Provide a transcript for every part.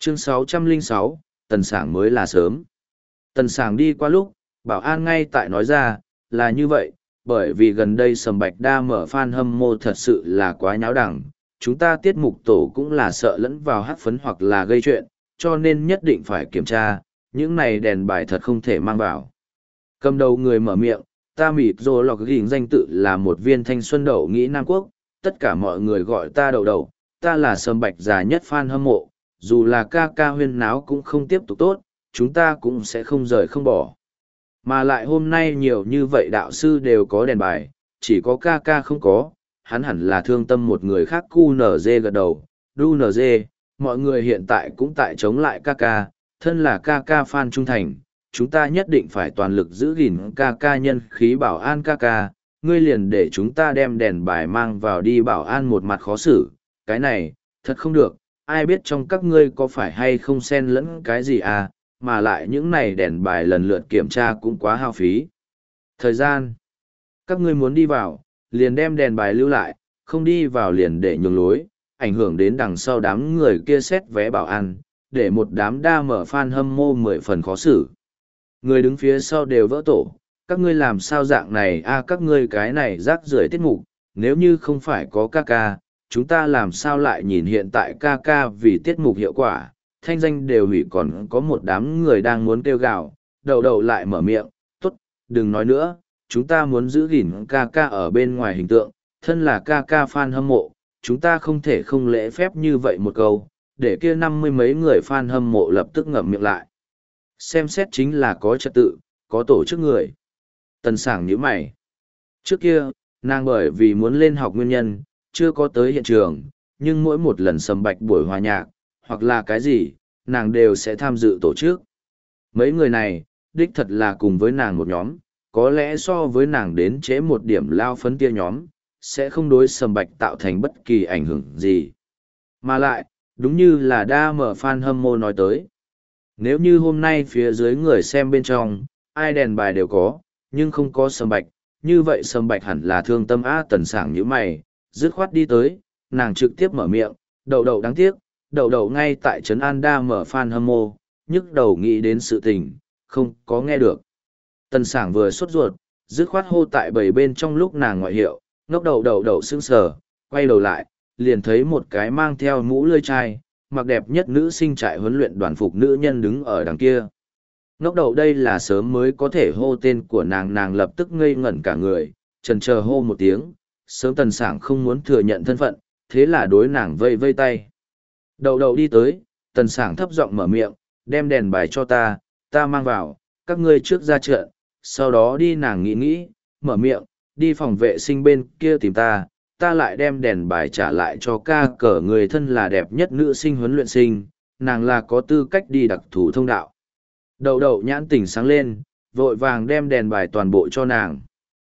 Chương 606, Tần Sảng mới là sớm. Tần Sảng đi qua lúc, bảo an ngay tại nói ra, là như vậy, bởi vì gần đây Sầm Bạch Đa mở fan hâm mộ thật sự là quá nháo đẳng, chúng ta tiết mục tổ cũng là sợ lẫn vào hát phấn hoặc là gây chuyện, cho nên nhất định phải kiểm tra, những này đèn bài thật không thể mang vào. Cầm đầu người mở miệng, ta mịt rồi lọc gỉnh danh tự là một viên thanh xuân đậu nghĩ Nam Quốc, tất cả mọi người gọi ta đậu đậu, ta là Sầm Bạch già nhất fan hâm mộ, dù là ca ca huyên náo cũng không tiếp tục tốt, chúng ta cũng sẽ không rời không bỏ. Mà lại hôm nay nhiều như vậy đạo sư đều có đèn bài, chỉ có ca ca không có, hắn hẳn là thương tâm một người khác. QNZ gật đầu, QNZ, mọi người hiện tại cũng tại chống lại ca ca, thân là ca ca fan trung thành, chúng ta nhất định phải toàn lực giữ gìn ca ca nhân khí. Bảo an ca ca, ngươi liền để chúng ta đem đèn bài mang vào đi. Bảo an một mặt khó xử, cái này, thật không được, ai biết trong các ngươi có phải hay không xen lẫn cái gì à, mà lại những này đèn bài lần lượt kiểm tra cũng quá hao phí thời gian. Các ngươi muốn đi vào, liền đem đèn bài lưu lại, không đi vào liền để nhường lối, ảnh hưởng đến đằng sau đám người kia xét vé bảo an, để một đám đa mở fan hâm mộ 10 phần khó xử. Người đứng phía sau đều vỡ tổ, các ngươi làm sao dạng này a, các ngươi cái này rác rưởi tiết mục, nếu như không phải có ca ca, chúng ta làm sao lại nhìn hiện tại ca ca vì tiết mục hiệu quả, thanh danh đều hủy. Còn có một đám người đang muốn kêu gào, đậu đậu lại mở miệng, tốt, đừng nói nữa, chúng ta muốn giữ gìn ca ca ở bên ngoài hình tượng, thân là ca ca fan hâm mộ, chúng ta không thể không lễ phép như vậy một câu, để kia 50 mấy người fan hâm mộ lập tức ngậm miệng lại. Xem xét chính là có trật tự, có tổ chức người. Tần Sảng nhíu mày. Trước kia, nàng bởi vì muốn lên học nguyên nhân, chưa có tới hiện trường, nhưng mỗi một lần Sầm Bạch buổi hòa nhạc, hoặc là cái gì, nàng đều sẽ tham dự tổ chức. Mấy người này, đích thật là cùng với nàng một nhóm, có lẽ so với nàng đến trễ một điểm lao phấn kia nhóm, sẽ không đối Sầm Bạch tạo thành bất kỳ ảnh hưởng gì. Mà lại, đúng như là đa mở fan hâm mộ nói tới. Nếu như hôm nay phía dưới người xem bên trong, ai đèn bài đều có, nhưng không có Sầm Bạch, như vậy Sầm Bạch hẳn là thương tâm á. Tần Sảng như mày, dứt khoát đi tới, nàng trực tiếp mở miệng, đậu đậu đáng tiếc, đậu đậu ngay tại trấn an đa mở fan hâm mộ, nhức đầu nghĩ đến sự tình, không có nghe được. Tần Sảng vừa sốt ruột, dứt khoát hô tại bầy bên trong lúc nàng ngoại hiệu, ngốc đậu đậu đậu sững sờ, quay đầu lại, liền thấy một cái mang theo mũ lưỡi chai, mặc đẹp nhất nữ sinh trại huấn luyện đoàn phục nữ nhân đứng ở đằng kia. Ngốc đậu đây là sớm mới có thể hô tên của nàng, nàng lập tức ngây ngẩn cả người, chần chờ hô một tiếng, sớm. Tần Sảng không muốn thừa nhận thân phận, thế là đối nàng vây vây tay. Đậu đậu đi tới, Tần Sảng thấp giọng mở miệng, đem đèn bài cho ta, ta mang vào, các ngươi trước ra trận, sau đó đi. Nàng nghĩ nghĩ, mở miệng, đi phòng vệ sinh bên kia tìm ta, ta lại đem đèn bài trả lại cho ca cờ. Người thân là đẹp nhất nữ sinh huấn luyện sinh, nàng là có tư cách đi đặc thù thông đạo. Đậu đậu nhãn tỉnh sáng lên, vội vàng đem đèn bài toàn bộ cho nàng.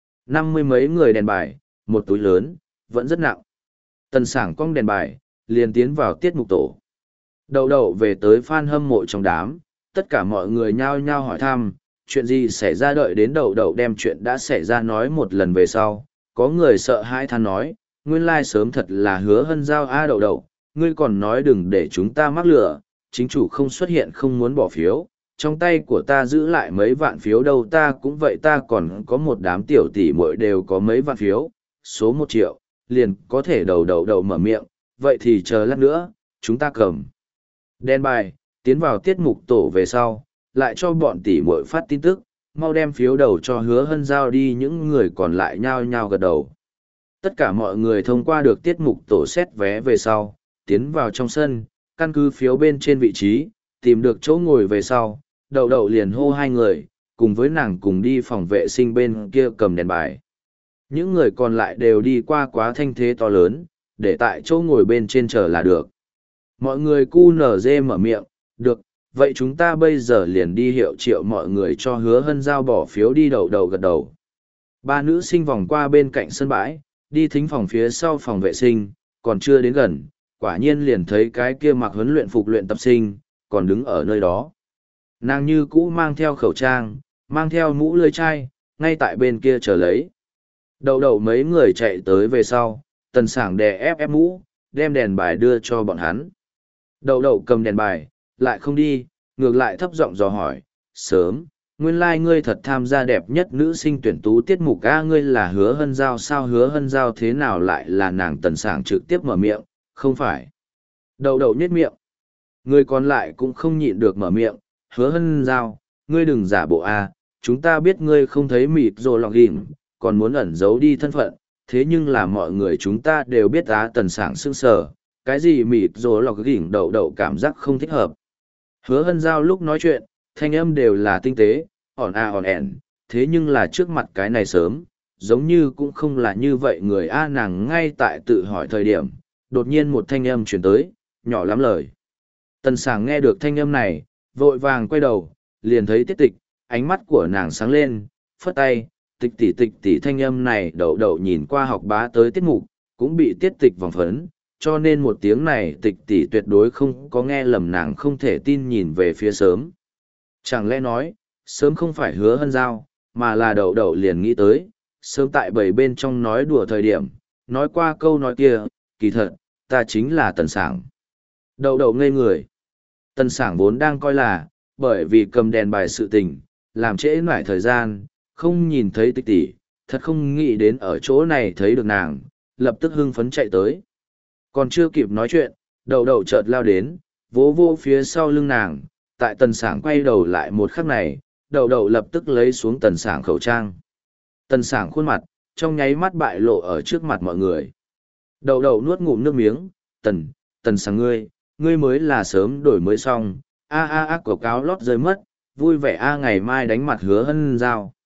50 mấy người đèn bài, một túi lớn, vẫn rất nặng. Tần Sảng cong đèn bài, liền tiến vào tiết mục tổ. Đậu đậu về tới fan hâm mộ trong đám, tất cả mọi người nhao nhao hỏi thăm, chuyện gì xảy ra. Đợi đến đậu đậu đem chuyện đã xảy ra nói một lần về sau, có người sợ hãi than nói, nguyên lai sớm thật là Hứa Hân Giao a. Đậu đậu, ngươi còn nói đừng để chúng ta mắc lửa, chính chủ không xuất hiện không muốn bỏ phiếu, trong tay của ta giữ lại mấy vạn phiếu đâu. Ta cũng vậy, ta còn có một đám tiểu tỷ muội đều có mấy vạn phiếu, số 1 triệu, liền có thể. Đậu đậu mở miệng, vậy thì chờ lát nữa, chúng ta cầm đèn bài, tiến vào tiết mục tổ về sau, lại cho bọn tỷ muội phát tin tức, mau đem phiếu đầu cho Hứa Hân Giao đi. Những người còn lại nhao nhao gật đầu. Tất cả mọi người thông qua được tiết mục tổ xét vé về sau, tiến vào trong sân, căn cứ phiếu bên trên vị trí, tìm được chỗ ngồi về sau, đậu đậu liền hô 2 người, cùng với nàng cùng đi phòng vệ sinh bên kia cầm đèn bài. Những người còn lại đều đi qua quá thanh thế to lớn, để tại chỗ ngồi bên trên chờ là được. Mọi người QNZ mở miệng, được, vậy chúng ta bây giờ liền đi hiệu triệu mọi người cho Hứa Hân Giao bỏ phiếu đi. Đậu đậu gật đầu. 3 nữ sinh vòng qua bên cạnh sân bãi, đi thính phòng phía sau phòng vệ sinh, còn chưa đến gần, quả nhiên liền thấy cái kia mặc huấn luyện phục luyện tập sinh, còn đứng ở nơi đó. Nàng như cũ mang theo khẩu trang, mang theo mũ lưỡi chai, ngay tại bên kia chờ lấy. Đậu đậu mấy người chạy tới về sau, Tần Sảng đè ép mũ, đem đèn bài đưa cho bọn hắn. Đậu đậu cầm đèn bài, lại không đi, ngược lại thấp giọng dò hỏi, sớm, nguyên lai ngươi thật tham gia đẹp nhất nữ sinh tuyển tú tiết mục a, ngươi là Hứa Hân Giao sao? Hứa Hân Giao thế nào lại là nàng? Tần Sảng trực tiếp mở miệng, không phải. Đậu đậu nhếch miệng. Người còn lại cũng không nhịn được mở miệng, Hứa Hân Giao, ngươi đừng giả bộ a, chúng ta biết ngươi không thấy mịt rồi lọc ghim, còn muốn ẩn giấu đi thân phận, thế nhưng là mọi người chúng ta đều biết á. Tần Sảng sững sờ, cái gì mịt rồi lọc ghim? Đậu đậu cảm giác không thích hợp. Hứa Hân Giao lúc nói chuyện, thanh âm đều là tinh tế, ỏn ỏn ẻn, thế nhưng là trước mặt cái này sớm, giống như cũng không là như vậy người a. Nàng ngay tại tự hỏi thời điểm, đột nhiên một thanh âm truyền tới, nhỏ lắm lời. Tần Sảng nghe được thanh âm này, vội vàng quay đầu, liền thấy Tiết Tịch, ánh mắt của nàng sáng lên, phất tay, tịch tỷ thanh âm này đậu đậu nhìn qua học bá tới tiết mục, cũng bị Tiết Tịch vòng phấn, cho nên một tiếng này tịch tỷ tuyệt đối không có nghe lầm. Nàng không thể tin nhìn về phía sớm. Chẳng lẽ nói, sớm không phải Hứa Hân Giao, mà là đậu đậu liền nghĩ tới, sớm tại bầy bên trong nói đùa thời điểm, nói qua câu nói kia, kỳ thật, ta chính là Tần Sảng. Đậu đậu ngây người. Tần Sảng vốn đang coi là, bởi vì cầm đèn bài sự tình, làm trễ nải thời gian, không nhìn thấy tịch tỷ, thật không nghĩ đến ở chỗ này thấy được nàng, lập tức hưng phấn chạy tới. Còn chưa kịp nói chuyện, đậu đậu chợt lao đến, vỗ vô phía sau lưng nàng, tại Tần Sảng quay đầu lại một khắc này, đậu đậu lập tức lấy xuống Tần Sảng khẩu trang. Tần Sảng khuôn mặt, trong nháy mắt bại lộ ở trước mặt mọi người. Đậu đậu nuốt ngụm nước miếng, Tần Sảng ngươi mới là sớm đổi mới xong, a quảng cáo lót rơi mất, vui vẻ a, ngày mai đánh mặt Hứa Hân Giao.